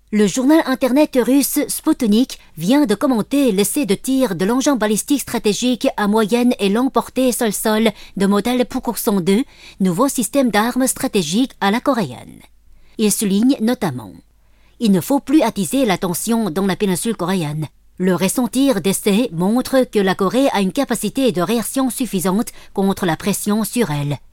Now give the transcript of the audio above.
Le journal internet russe Sputnik vient de commenter l'essai de tir de l'engin balistique stratégique à moyenne et longue portée sol-sol de modèle Pukuk-2, nouveau système d'armes stratégiques à la coréenne. Il souligne notamment: il ne faut plus attiser la tension dans la péninsule coréenne. Le récent tir d'essai montre que la Corée a une capacité de réaction suffisante contre la pression sur elle.